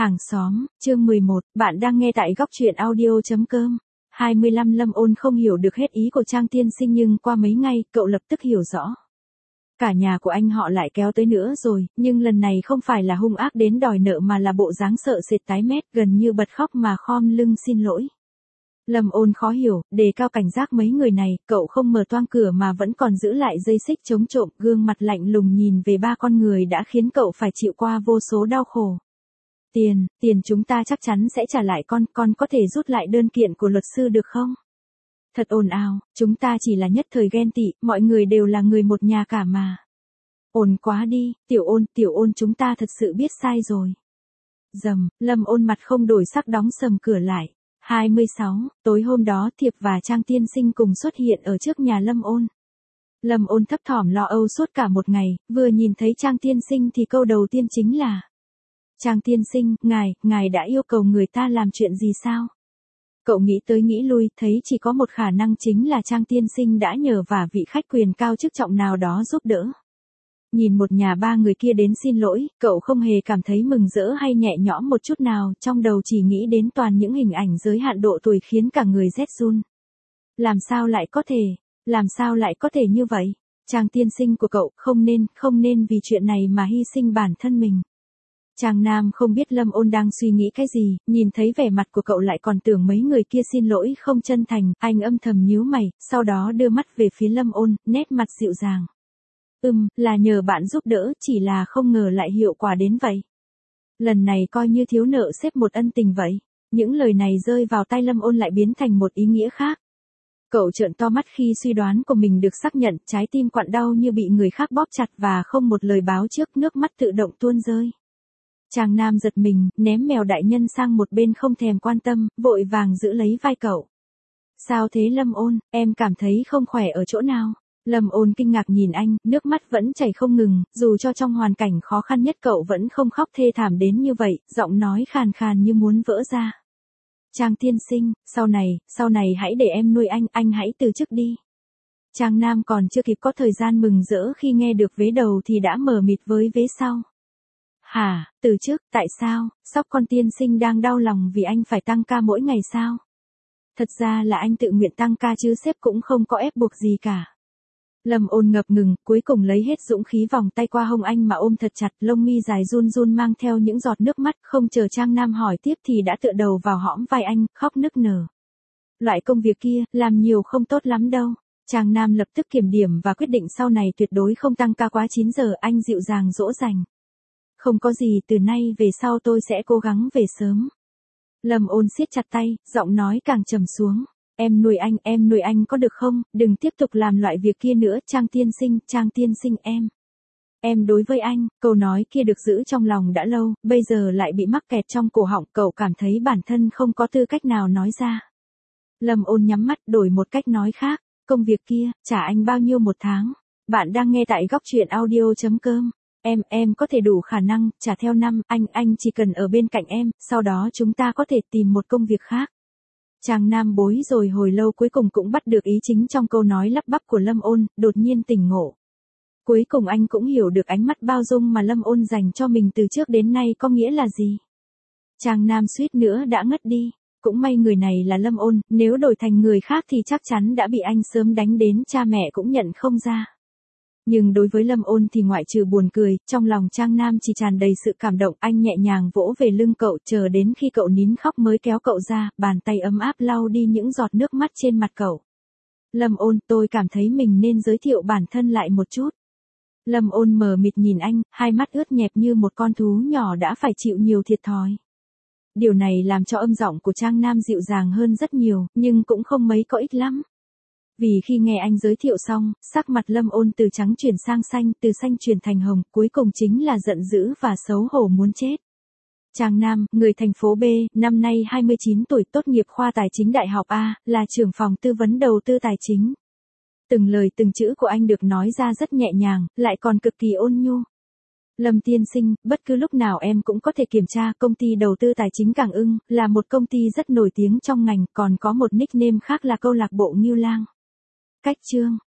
Hàng xóm, chương 11, bạn đang nghe tại góc truyện audio.com. 25 Lâm Ôn không hiểu được hết ý của Trang Tiên Sinh nhưng qua mấy ngày, cậu lập tức hiểu rõ. Cả nhà của anh họ lại kéo tới nữa rồi, nhưng lần này không phải là hung ác đến đòi nợ mà là bộ dáng sợ sệt tái mét, gần như bật khóc mà khom lưng xin lỗi. Lâm Ôn khó hiểu, đề cao cảnh giác mấy người này, cậu không mở toang cửa mà vẫn còn giữ lại dây xích chống trộm, gương mặt lạnh lùng nhìn về ba con người đã khiến cậu phải chịu qua vô số đau khổ. Tiền chúng ta chắc chắn sẽ trả lại con có thể rút lại đơn kiện của luật sư được không? Thật ồn ào, chúng ta chỉ là nhất thời ghen tị, mọi người đều là người một nhà cả mà. Ồn quá đi, tiểu ôn chúng ta thật sự biết sai rồi. Lâm Ôn mặt không đổi sắc đóng sầm cửa lại. 26, tối hôm đó Thiệp và Trang Tiên Sinh cùng xuất hiện ở trước nhà Lâm Ôn. Lâm Ôn thấp thỏm lo âu suốt cả một ngày, vừa nhìn thấy Trang Tiên Sinh thì câu đầu tiên chính là: Trang Tiên Sinh, ngài đã yêu cầu người ta làm chuyện gì sao? Cậu nghĩ tới nghĩ lui, thấy chỉ có một khả năng chính là Trang Tiên Sinh đã nhờ vả vị khách quyền cao chức trọng nào đó giúp đỡ. Nhìn một nhà ba người kia đến xin lỗi, cậu không hề cảm thấy mừng rỡ hay nhẹ nhõm một chút nào, trong đầu chỉ nghĩ đến toàn những hình ảnh giới hạn độ tuổi khiến cả người rét run. Làm sao lại có thể như vậy? Trang Tiên Sinh của cậu không nên vì chuyện này mà hy sinh bản thân mình. Trang Nam không biết Lâm Ôn đang suy nghĩ cái gì, nhìn thấy vẻ mặt của cậu lại còn tưởng mấy người kia xin lỗi không chân thành, anh âm thầm nhíu mày, sau đó đưa mắt về phía Lâm Ôn, nét mặt dịu dàng. Là nhờ bạn giúp đỡ, chỉ là không ngờ lại hiệu quả đến vậy. Lần này coi như thiếu nợ xếp một ân tình vậy. Những lời này rơi vào tai Lâm Ôn lại biến thành một ý nghĩa khác. Cậu trợn to mắt khi suy đoán của mình được xác nhận, trái tim quặn đau như bị người khác bóp chặt và không một lời báo trước, nước mắt tự động tuôn rơi. Trang Nam giật mình, ném mèo đại nhân sang một bên không thèm quan tâm, vội vàng giữ lấy vai cậu. Sao thế Lâm Ôn, em cảm thấy không khỏe ở chỗ nào? Lâm Ôn kinh ngạc nhìn anh, nước mắt vẫn chảy không ngừng, dù cho trong hoàn cảnh khó khăn nhất cậu vẫn không khóc thê thảm đến như vậy, giọng nói khàn khàn như muốn vỡ ra. Trang Tiên Sinh, sau này hãy để em nuôi anh hãy từ chức đi. Trang Nam còn chưa kịp có thời gian mừng rỡ khi nghe được vế đầu thì đã mờ mịt với vế sau. Hả, từ chức, tại sao, sóc con Tiên Sinh đang đau lòng vì anh phải tăng ca mỗi ngày sao? Thật ra là anh tự nguyện tăng ca chứ sếp cũng không có ép buộc gì cả. Lâm Ôn ngập ngừng, cuối cùng lấy hết dũng khí vòng tay qua hông anh mà ôm thật chặt, lông mi dài run run mang theo những giọt nước mắt, không chờ Trang Nam hỏi tiếp thì đã tựa đầu vào hõm vai anh, khóc nức nở. Loại công việc kia, làm nhiều không tốt lắm đâu. Trang Nam lập tức kiểm điểm và quyết định sau này tuyệt đối không tăng ca quá 9 giờ, anh dịu dàng dỗ dành. Không có gì, từ nay về sau tôi sẽ cố gắng về sớm. Lâm Ôn siết chặt tay, giọng nói càng trầm xuống. Em nuôi anh có được không, đừng tiếp tục làm loại việc kia nữa, Trang Tiên Sinh em đối với anh, câu nói kia được giữ trong lòng đã lâu, bây giờ lại bị mắc kẹt trong cổ họng, cậu cảm thấy bản thân không có tư cách nào nói ra. Lâm Ôn nhắm mắt, đổi một cách nói khác, công việc kia, trả anh bao nhiêu một tháng? Bạn đang nghe tại góc truyện audio.com. Em có thể đủ khả năng, trả theo năm, anh chỉ cần ở bên cạnh em, sau đó chúng ta có thể tìm một công việc khác. Trang Nam bối rồi hồi lâu cuối cùng cũng bắt được ý chính trong câu nói lắp bắp của Lâm Ôn, đột nhiên tỉnh ngộ. Cuối cùng anh cũng hiểu được ánh mắt bao dung mà Lâm Ôn dành cho mình từ trước đến nay có nghĩa là gì. Trang Nam suýt nữa đã ngất đi, cũng may người này là Lâm Ôn, nếu đổi thành người khác thì chắc chắn đã bị anh sớm đánh đến cha mẹ cũng nhận không ra. Nhưng đối với Lâm Ôn thì ngoại trừ buồn cười, trong lòng Trang Nam chỉ tràn đầy sự cảm động, anh nhẹ nhàng vỗ về lưng cậu, chờ đến khi cậu nín khóc mới kéo cậu ra, bàn tay ấm áp lau đi những giọt nước mắt trên mặt cậu. Lâm Ôn, tôi cảm thấy mình nên giới thiệu bản thân lại một chút. Lâm Ôn mờ mịt nhìn anh, hai mắt ướt nhẹp như một con thú nhỏ đã phải chịu nhiều thiệt thòi. Điều này làm cho âm giọng của Trang Nam dịu dàng hơn rất nhiều, nhưng cũng không mấy có ích lắm. Vì khi nghe anh giới thiệu xong, sắc mặt Lâm Ôn từ trắng chuyển sang xanh, từ xanh chuyển thành hồng, cuối cùng chính là giận dữ và xấu hổ muốn chết. Trang Nam, người thành phố B, năm nay 29 tuổi, tốt nghiệp khoa tài chính Đại học A, là trưởng phòng tư vấn đầu tư tài chính. Từng lời từng chữ của anh được nói ra rất nhẹ nhàng, lại còn cực kỳ ôn nhu. Lâm Tiên Sinh, bất cứ lúc nào em cũng có thể kiểm tra, công ty đầu tư tài chính Cảng Ưng, là một công ty rất nổi tiếng trong ngành, còn có một nickname khác là câu lạc bộ Ngưu Lang. Cách chương,